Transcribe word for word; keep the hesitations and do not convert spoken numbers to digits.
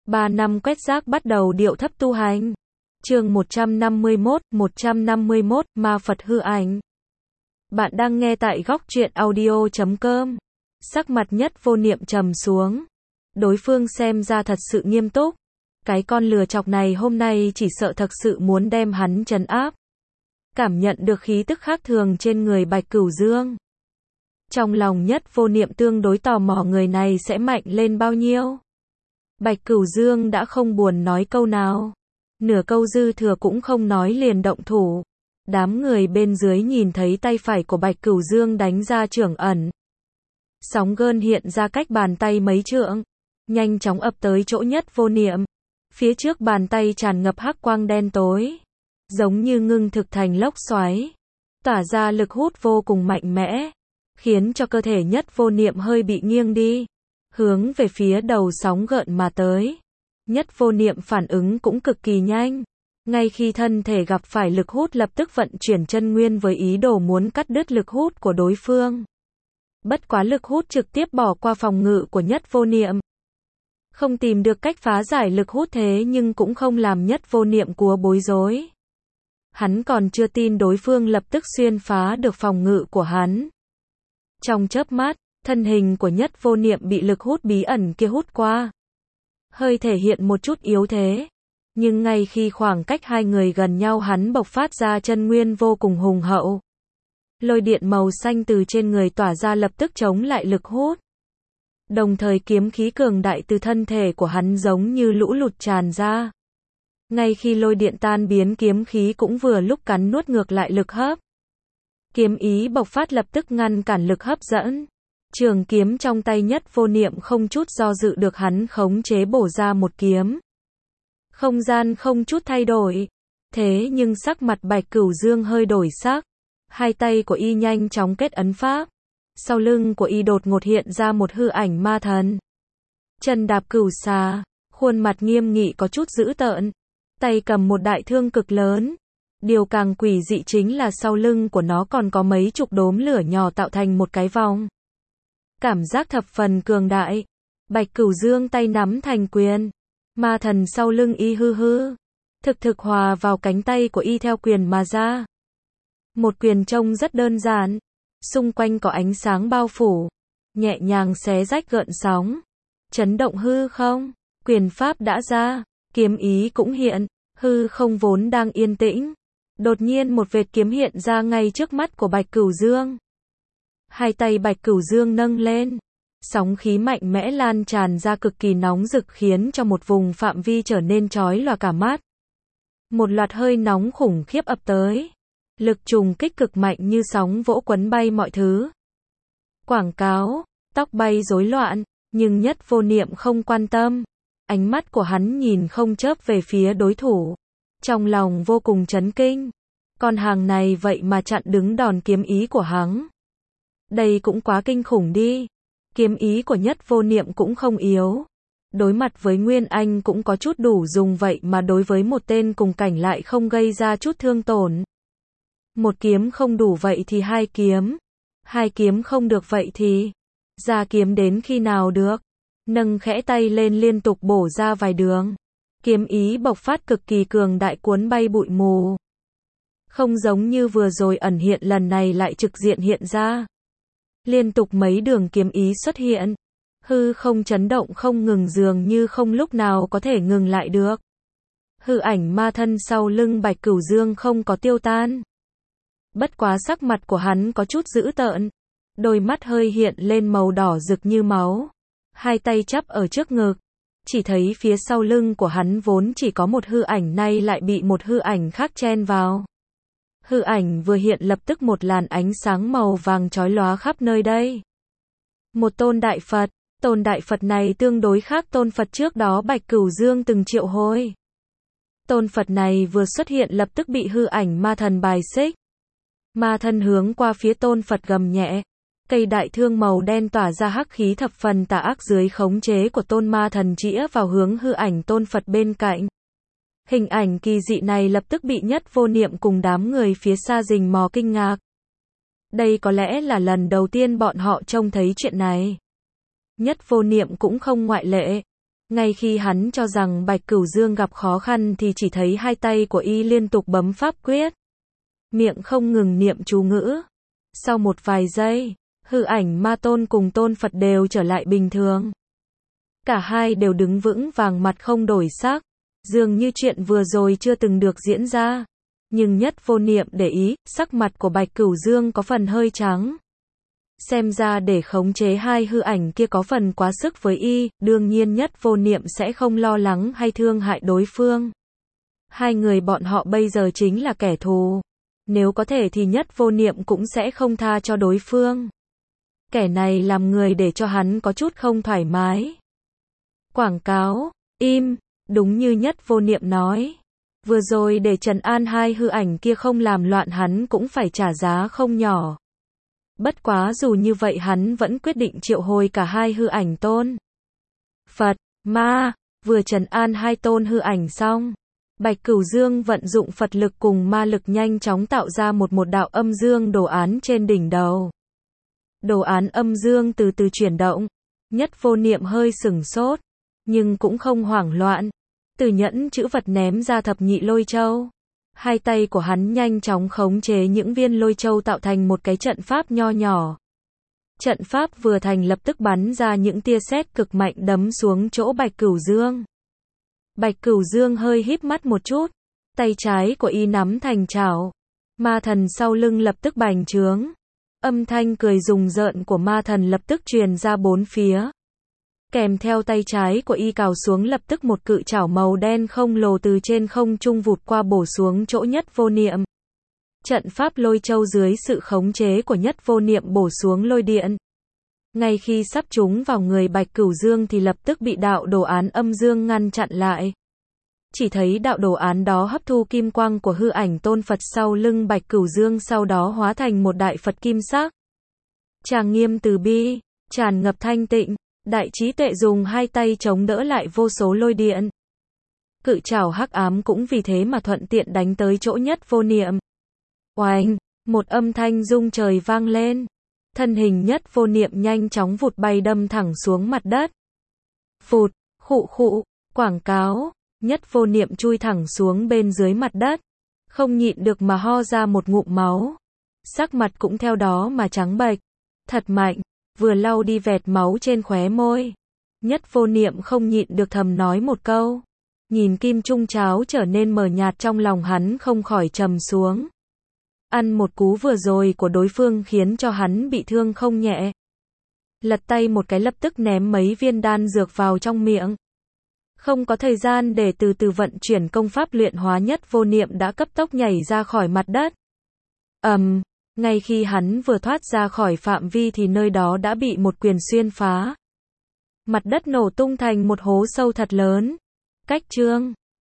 Ba năm quét rác bắt đầu điệu thấp tu hành. Chương một trăm năm mươi mốt, một trăm năm mươi mốt, Ma Phật hư ảnh. Bạn đang nghe tại góc truyện audio chấm com. Sắc mặt Nhất Vô Niệm trầm xuống. Đối phương xem ra thật sự nghiêm túc. Cái con lừa chọc này hôm nay chỉ sợ thật sự muốn đem hắn trấn áp. Cảm nhận được khí tức khác thường trên người Bạch Cửu Dương. Trong lòng Nhất Vô Niệm tương đối tò mò người này sẽ mạnh lên bao nhiêu. Bạch Cửu Dương đã không buồn nói câu nào. Nửa câu dư thừa cũng không nói liền động thủ. Đám người bên dưới nhìn thấy tay phải của Bạch Cửu Dương đánh ra chưởng ẩn. Sóng gơn hiện ra cách bàn tay mấy trượng. Nhanh chóng ập tới chỗ Nhất Vô Niệm. Phía trước bàn tay tràn ngập hắc quang đen tối. Giống như ngưng thực thành lốc xoáy. Tỏa ra lực hút vô cùng mạnh mẽ. Khiến cho cơ thể Nhất Vô Niệm hơi bị nghiêng đi. Hướng về phía đầu sóng gợn mà tới. Nhất Vô Niệm phản ứng cũng cực kỳ nhanh. Ngay khi thân thể gặp phải lực hút lập tức vận chuyển chân nguyên với ý đồ muốn cắt đứt lực hút của đối phương. Bất quá lực hút trực tiếp bỏ qua phòng ngự của Nhất Vô Niệm. Không tìm được cách phá giải lực hút thế nhưng cũng không làm Nhất Vô Niệm cúa bối rối. Hắn còn chưa tin đối phương lập tức xuyên phá được phòng ngự của hắn. Trong chớp mắt, thân hình của Nhất Vô Niệm bị lực hút bí ẩn kia hút qua. Hơi thể hiện một chút yếu thế. Nhưng ngay khi khoảng cách hai người gần nhau hắn bộc phát ra chân nguyên vô cùng hùng hậu. Lôi điện màu xanh từ trên người tỏa ra lập tức chống lại lực hút. Đồng thời kiếm khí cường đại từ thân thể của hắn giống như lũ lụt tràn ra. Ngay khi lôi điện tan biến kiếm khí cũng vừa lúc cắn nuốt ngược lại lực hấp. Kiếm ý bộc phát lập tức ngăn cản lực hấp dẫn. Trường kiếm trong tay Nhất Vô Niệm không chút do dự được hắn khống chế bổ ra một kiếm. Không gian không chút thay đổi. Thế nhưng sắc mặt Bạch Cửu Dương hơi đổi sắc. Hai tay của y nhanh chóng kết ấn pháp. Sau lưng của y đột ngột hiện ra một hư ảnh ma thần. Chân đạp cửu xà, khuôn mặt nghiêm nghị có chút dữ tợn. Tay cầm một đại thương cực lớn. Điều càng quỷ dị chính là sau lưng của nó còn có mấy chục đốm lửa nhỏ tạo thành một cái vòng. Cảm giác thập phần cường đại. Bạch Cửu Dương tay nắm thành quyền. Ma thần sau lưng y hư hư. Thực thực hòa vào cánh tay của y theo quyền mà ra. Một quyền trông rất đơn giản. Xung quanh có ánh sáng bao phủ. Nhẹ nhàng xé rách gợn sóng. Chấn động hư không. Quyền pháp đã ra. Kiếm ý cũng hiện. Hư không vốn đang yên tĩnh. Đột nhiên một vệt kiếm hiện ra ngay trước mắt của Bạch Cửu Dương. Hai tay Bạch Cửu Dương nâng lên. Sóng khí mạnh mẽ lan tràn ra cực kỳ nóng rực khiến cho một vùng phạm vi trở nên chói lòa cả mắt. Một loạt hơi nóng khủng khiếp ập tới. Lực trùng kích cực mạnh như sóng vỗ quấn bay mọi thứ. Quảng cáo, tóc bay rối loạn, nhưng Nhất Vô Niệm không quan tâm. Ánh mắt của hắn nhìn không chớp về phía đối thủ. Trong lòng vô cùng chấn kinh. Con hàng này vậy mà chặn đứng đòn kiếm ý của hắn. Đây cũng quá kinh khủng đi. Kiếm ý của Nhất Vô Niệm cũng không yếu. Đối mặt với Nguyên Anh cũng có chút đủ dùng vậy mà đối với một tên cùng cảnh lại không gây ra chút thương tổn. Một kiếm không đủ vậy thì hai kiếm. Hai kiếm không được vậy thì ra kiếm đến khi nào được. Nâng khẽ tay lên liên tục bổ ra vài đường. Kiếm ý bộc phát cực kỳ cường đại cuốn bay bụi mù. Không giống như vừa rồi ẩn hiện lần này lại trực diện hiện ra. Liên tục mấy đường kiếm ý xuất hiện. Hư không chấn động không ngừng dường như không lúc nào có thể ngừng lại được. Hư ảnh ma thân sau lưng Bạch Cửu Dương không có tiêu tan. Bất quá sắc mặt của hắn có chút dữ tợn. Đôi mắt hơi hiện lên màu đỏ rực như máu. Hai tay chắp ở trước ngực. Chỉ thấy phía sau lưng của hắn vốn chỉ có một hư ảnh nay lại bị một hư ảnh khác chen vào. Hư ảnh vừa hiện lập tức một làn ánh sáng màu vàng chói lóa khắp nơi đây. Một tôn đại Phật. Tôn đại Phật này tương đối khác tôn Phật trước đó Bạch Cửu Dương từng triệu hồi. Tôn Phật này vừa xuất hiện lập tức bị hư ảnh ma thần bài xích. Ma thần hướng qua phía tôn Phật gầm nhẹ. Cây đại thương màu đen tỏa ra hắc khí thập phần tà ác dưới khống chế của tôn ma thần chĩa vào hướng hư ảnh tôn Phật bên cạnh. Hình ảnh kỳ dị này lập tức bị Nhất Vô Niệm cùng đám người phía xa rình mò kinh ngạc. Đây có lẽ là lần đầu tiên bọn họ trông thấy chuyện này. Nhất Vô Niệm cũng không ngoại lệ. Ngay khi hắn cho rằng Bạch Cửu Dương gặp khó khăn thì chỉ thấy hai tay của y liên tục bấm pháp quyết. Miệng không ngừng niệm chú ngữ. Sau một vài giây, hư ảnh ma tôn cùng tôn Phật đều trở lại bình thường. Cả hai đều đứng vững vàng mặt không đổi sắc. Dường như chuyện vừa rồi chưa từng được diễn ra. Nhưng Nhất Vô Niệm để ý, sắc mặt của Bạch Cửu Dương có phần hơi trắng. Xem ra để khống chế hai hư ảnh kia có phần quá sức với y, đương nhiên Nhất Vô Niệm sẽ không lo lắng hay thương hại đối phương. Hai người bọn họ bây giờ chính là kẻ thù. Nếu có thể thì Nhất Vô Niệm cũng sẽ không tha cho đối phương. Kẻ này làm người để cho hắn có chút không thoải mái. Quảng cáo, im, đúng như Nhất Vô Niệm nói. Vừa rồi để trấn an hai hư ảnh kia không làm loạn hắn cũng phải trả giá không nhỏ. Bất quá dù như vậy hắn vẫn quyết định triệu hồi cả hai hư ảnh tôn. Phật, ma, vừa trấn an hai tôn hư ảnh xong. Bạch Cửu Dương vận dụng Phật lực cùng ma lực nhanh chóng tạo ra một một đạo âm dương đồ án trên đỉnh đầu. Đồ án âm dương từ từ chuyển động. Nhất Vô Niệm hơi sửng sốt, nhưng cũng không hoảng loạn. Từ nhẫn chữ vật ném ra thập nhị lôi châu. Hai tay của hắn nhanh chóng khống chế những viên lôi châu tạo thành một cái trận pháp nho nhỏ. Trận pháp vừa thành lập tức bắn ra những tia sét cực mạnh đấm xuống chỗ Bạch Cửu Dương. Bạch Cửu Dương hơi híp mắt một chút, tay trái của y nắm thành chảo. Ma thần sau lưng lập tức bành trướng. Âm thanh cười rùng rợn của ma thần lập tức truyền ra bốn phía. Kèm theo tay trái của y cào xuống lập tức một cự chảo màu đen không lồ từ trên không trung vụt qua bổ xuống chỗ Nhất Vô Niệm. Trận pháp lôi châu dưới sự khống chế của Nhất Vô Niệm bổ xuống lôi điện. Ngay khi sắp trúng vào người Bạch Cửu Dương thì lập tức bị đạo đồ án âm dương ngăn chặn lại. Chỉ thấy đạo đồ án đó hấp thu kim quang của hư ảnh tôn Phật sau lưng Bạch Cửu Dương sau đó hóa thành một đại Phật kim sắc. Trang nghiêm từ bi, tràn ngập thanh tịnh, đại trí tuệ dùng hai tay chống đỡ lại vô số lôi điện. Cự trảo hắc ám cũng vì thế mà thuận tiện đánh tới chỗ Nhất Vô Niệm. Oanh, một âm thanh rung trời vang lên. Thân hình Nhất Vô Niệm nhanh chóng vụt bay đâm thẳng xuống mặt đất. Phụt, khụ khụ, quảng cáo, Nhất Vô Niệm chui thẳng xuống bên dưới mặt đất. Không nhịn được mà ho ra một ngụm máu. Sắc mặt cũng theo đó mà trắng bệch. Thật mạnh, vừa lau đi vệt máu trên khóe môi. Nhất Vô Niệm không nhịn được thầm nói một câu. Nhìn kim trung cháo trở nên mờ nhạt trong lòng hắn không khỏi trầm xuống. Ăn một cú vừa rồi của đối phương khiến cho hắn bị thương không nhẹ. Lật tay một cái lập tức ném mấy viên đan dược vào trong miệng. Không có thời gian để từ từ vận chuyển công pháp luyện hóa Nhất Vô Niệm đã cấp tốc nhảy ra khỏi mặt đất. Ầm, um, ngay khi hắn vừa thoát ra khỏi phạm vi thì nơi đó đã bị một quyền xuyên phá. Mặt đất nổ tung thành một hố sâu thật lớn. Cách chương